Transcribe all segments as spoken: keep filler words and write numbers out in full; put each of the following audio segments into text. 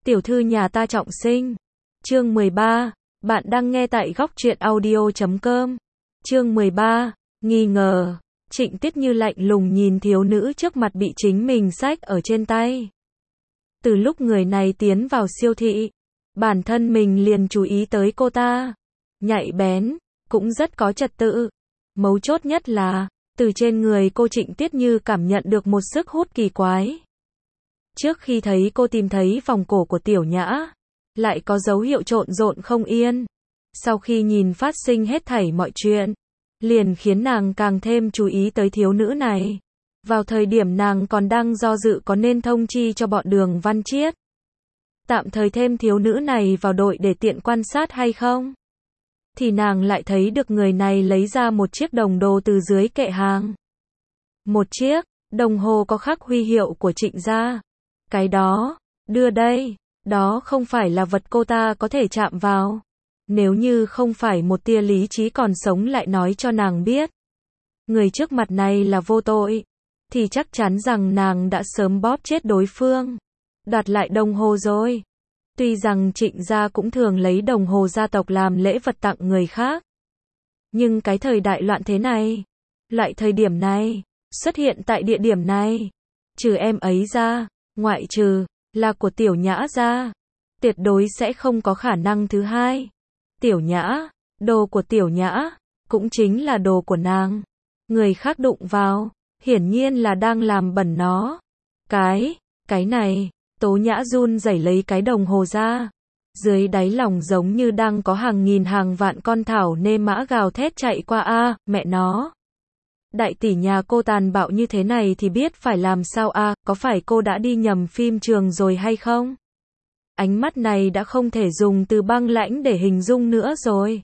Tiểu thư nhà ta trọng sinh. Chương mười ba. Bạn đang nghe tại góc truyện audio chấm com. Chương mười ba. Nghi ngờ. Trịnh Tiết Như lạnh lùng nhìn thiếu nữ trước mặt bị chính mình xách ở trên tay. Từ lúc người này tiến vào siêu thị, bản thân mình liền chú ý tới cô ta. Nhạy bén, cũng rất có trật tự. Mấu chốt nhất là, từ trên người cô Trịnh Tiết Như cảm nhận được một sức hút kỳ quái. Trước khi thấy cô tìm thấy vòng cổ của Tiểu Nhã, lại có dấu hiệu trộn rộn không yên. Sau khi nhìn phát sinh hết thảy mọi chuyện, liền khiến nàng càng thêm chú ý tới thiếu nữ này. Vào thời điểm nàng còn đang do dự có nên thông chi cho bọn Đường Văn Chiết, tạm thời thêm thiếu nữ này vào đội để tiện quan sát hay không, thì nàng lại thấy được người này lấy ra một chiếc đồng đồ từ dưới kệ hàng. Một chiếc đồng hồ có khắc huy hiệu của Trịnh gia. Cái đó, đưa đây, đó không phải là vật cô ta có thể chạm vào. Nếu như không phải một tia lý trí còn sống lại nói cho nàng biết người trước mặt này là vô tội, thì chắc chắn rằng nàng đã sớm bóp chết đối phương, đoạt lại đồng hồ rồi. Tuy rằng Trịnh gia cũng thường lấy đồng hồ gia tộc làm lễ vật tặng người khác, nhưng cái thời đại loạn thế này, loại thời điểm này, xuất hiện tại địa điểm này, trừ em ấy ra, ngoại trừ là của Tiểu Nhã gia, tuyệt đối sẽ không có khả năng thứ hai. Tiểu Nhã, đồ của Tiểu Nhã, cũng chính là đồ của nàng. Người khác đụng vào, hiển nhiên là đang làm bẩn nó. Cái, cái này, Tố Nhã run rẩy lấy cái đồng hồ ra. Dưới đáy lòng giống như đang có hàng nghìn hàng vạn con thảo nê mã gào thét chạy qua a, mẹ nó. Đại tỷ nhà cô tàn bạo như thế này thì biết phải làm sao a, có phải cô đã đi nhầm phim trường rồi hay không? Ánh mắt này đã không thể dùng từ băng lãnh để hình dung nữa rồi.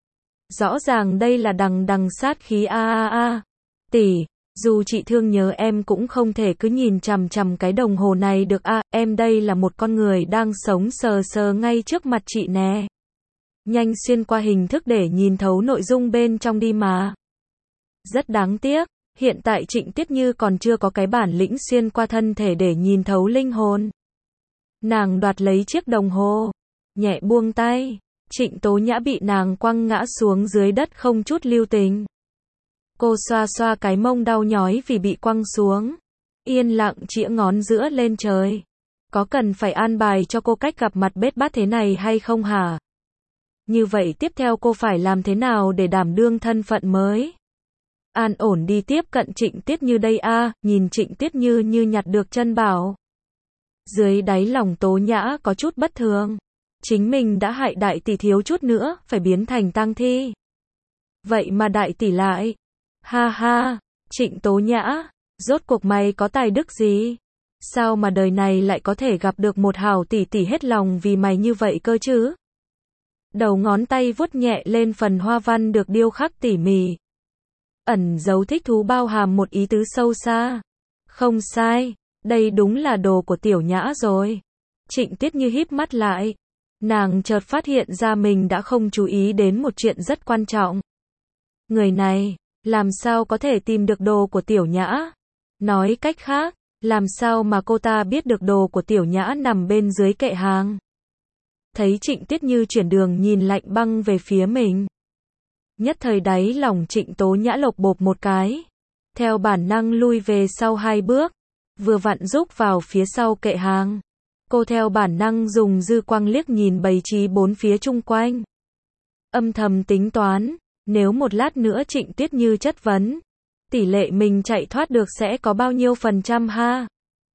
Rõ ràng đây là đằng đằng sát khí a a a. Tỷ, dù chị thương nhớ em cũng không thể cứ nhìn chằm chằm cái đồng hồ này được a, em đây là một con người đang sống sờ sờ ngay trước mặt chị nè. Nhanh xuyên qua hình thức để nhìn thấu nội dung bên trong đi mà. Rất đáng tiếc, hiện tại Trịnh Tiết Như còn chưa có cái bản lĩnh xuyên qua thân thể để nhìn thấu linh hồn. Nàng đoạt lấy chiếc đồng hồ, nhẹ buông tay, Trịnh Tố Nhã bị nàng quăng ngã xuống dưới đất không chút lưu tình. Cô xoa xoa cái mông đau nhói vì bị quăng xuống, yên lặng chĩa ngón giữa lên trời. Có cần phải an bài cho cô cách gặp mặt bết bát thế này hay không hả? Như vậy tiếp theo cô phải làm thế nào để đảm đương thân phận mới? An ổn đi tiếp cận Trịnh Tiết Như đây a, nhìn Trịnh Tiết Như như nhặt được chân bảo. Dưới đáy lòng Tố Nhã có chút bất thường. Chính mình đã hại đại tỷ thiếu chút nữa, phải biến thành tang thi. Vậy mà đại tỷ lại. Ha ha, Trịnh Tố Nhã, rốt cuộc mày có tài đức gì? Sao mà đời này lại có thể gặp được một hảo tỷ tỷ hết lòng vì mày như vậy cơ chứ? Đầu ngón tay vuốt nhẹ lên phần hoa văn được điêu khắc tỉ mỉ. Ẩn dấu thích thú bao hàm một ý tứ sâu xa. Không sai. Đây đúng là đồ của Tiểu Nhã rồi. Trịnh Tiết Như híp mắt lại. Nàng chợt phát hiện ra mình đã không chú ý đến một chuyện rất quan trọng. Người này, làm sao có thể tìm được đồ của Tiểu Nhã? Nói cách khác, làm sao mà cô ta biết được đồ của Tiểu Nhã nằm bên dưới kệ hàng? Thấy Trịnh Tiết Như chuyển đường nhìn lạnh băng về phía mình. Nhất thời đáy lòng Trịnh Tố Nhã lộc bộp một cái. Theo bản năng lui về sau hai bước. Vừa vặn rúc vào phía sau kệ hàng. Cô theo bản năng dùng dư quang liếc nhìn bày trí bốn phía chung quanh. Âm thầm tính toán, nếu một lát nữa Trịnh Tiết Như chất vấn, tỷ lệ mình chạy thoát được sẽ có bao nhiêu phần trăm ha?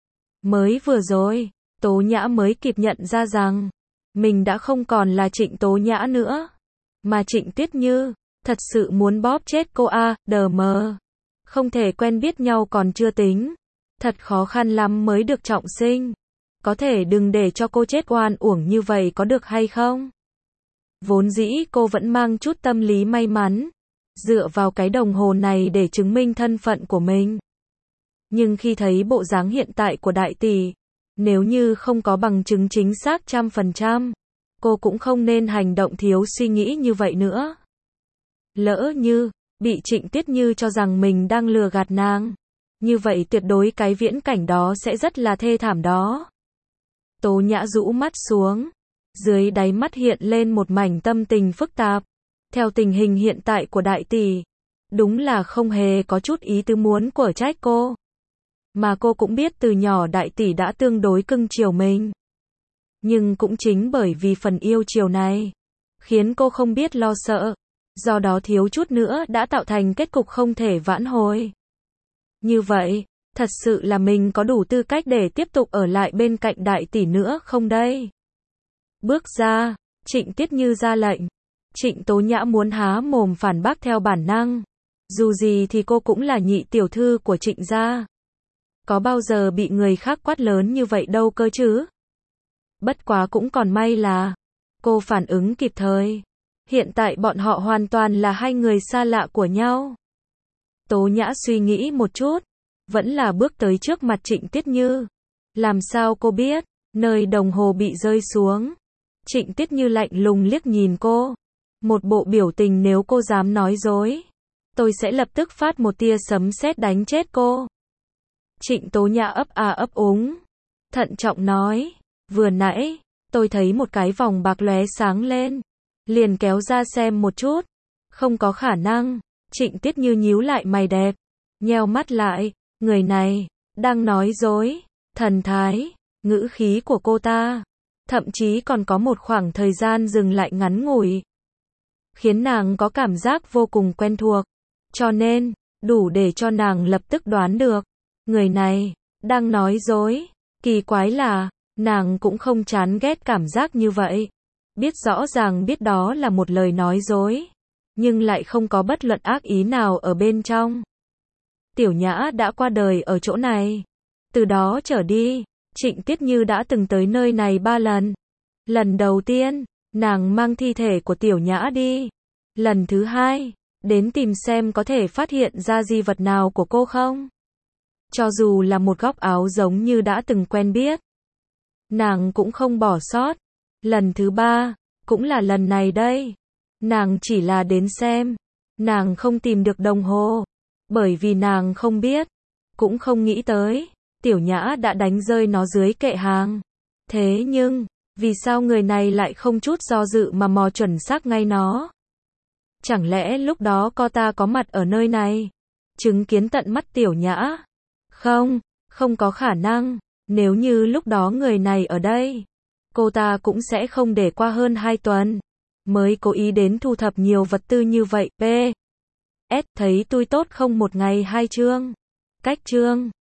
Mới vừa rồi, Tố Nhã mới kịp nhận ra rằng, mình đã không còn là Trịnh Tố Nhã nữa, mà Trịnh Tiết Như, thật sự muốn bóp chết cô a, đờ mờ. Không thể quen biết nhau còn chưa tính. Thật khó khăn lắm mới được trọng sinh. Có thể đừng để cho cô chết oan uổng như vậy có được hay không? Vốn dĩ cô vẫn mang chút tâm lý may mắn, dựa vào cái đồng hồ này để chứng minh thân phận của mình. Nhưng khi thấy bộ dáng hiện tại của đại tỷ, nếu như không có bằng chứng chính xác trăm phần trăm, cô cũng không nên hành động thiếu suy nghĩ như vậy nữa. Lỡ như, bị Trịnh Tiết Như cho rằng mình đang lừa gạt nàng. Như vậy tuyệt đối cái viễn cảnh đó sẽ rất là thê thảm đó. Tố Nhã rũ mắt xuống. Dưới đáy mắt hiện lên một mảnh tâm tình phức tạp. Theo tình hình hiện tại của đại tỷ, đúng là không hề có chút ý tứ muốn của trách cô. Mà cô cũng biết từ nhỏ đại tỷ đã tương đối cưng chiều mình. Nhưng cũng chính bởi vì phần yêu chiều này, khiến cô không biết lo sợ. Do đó thiếu chút nữa đã tạo thành kết cục không thể vãn hồi. Như vậy, thật sự là mình có đủ tư cách để tiếp tục ở lại bên cạnh đại tỷ nữa không đây? Bước ra, Trịnh Tiết Như ra lệnh. Trịnh Tố Nhã muốn há mồm phản bác theo bản năng. Dù gì thì cô cũng là nhị tiểu thư của Trịnh gia. Có bao giờ bị người khác quát lớn như vậy đâu cơ chứ? Bất quá cũng còn may là cô phản ứng kịp thời. Hiện tại bọn họ hoàn toàn là hai người xa lạ của nhau. Tố Nhã suy nghĩ một chút, vẫn là bước tới trước mặt Trịnh Tiết Như. Làm sao cô biết, nơi đồng hồ bị rơi xuống. Trịnh Tiết Như lạnh lùng liếc nhìn cô. Một bộ biểu tình nếu cô dám nói dối, tôi sẽ lập tức phát một tia sấm sét đánh chết cô. Trịnh Tố Nhã ấp à ấp úng. Thận trọng nói, vừa nãy, tôi thấy một cái vòng bạc lóe sáng lên. Liền kéo ra xem một chút. Không có khả năng. Trịnh Tiết Như nhíu lại mày đẹp. Nheo mắt lại. Người này, đang nói dối. Thần thái, ngữ khí của cô ta. Thậm chí còn có một khoảng thời gian dừng lại ngắn ngủi. Khiến nàng có cảm giác vô cùng quen thuộc. Cho nên, đủ để cho nàng lập tức đoán được. Người này, đang nói dối. Kỳ quái là, nàng cũng không chán ghét cảm giác như vậy. Biết rõ ràng biết đó là một lời nói dối. Nhưng lại không có bất luận ác ý nào ở bên trong. Tiểu Nhã đã qua đời ở chỗ này. Từ đó trở đi, Trịnh Tiết Như đã từng tới nơi này ba lần. Lần đầu tiên, nàng mang thi thể của Tiểu Nhã đi. Lần thứ hai, đến tìm xem có thể phát hiện ra di vật nào của cô không. Cho dù là một góc áo giống như đã từng quen biết, nàng cũng không bỏ sót. Lần thứ ba, cũng là lần này đây. Nàng chỉ là đến xem. Nàng không tìm được đồng hồ. Bởi vì nàng không biết, cũng không nghĩ tới, Tiểu Nhã đã đánh rơi nó dưới kệ hàng. Thế nhưng, vì sao người này lại không chút do dự mà mò chuẩn xác ngay nó? Chẳng lẽ lúc đó cô ta có mặt ở nơi này, chứng kiến tận mắt Tiểu Nhã? Không, không có khả năng. Nếu như lúc đó người này ở đây, cô ta cũng sẽ không để qua hơn hai tuần mới cố ý đến thu thập nhiều vật tư như vậy. P. S. Thấy tôi tốt không một ngày hai chương. Cách chương.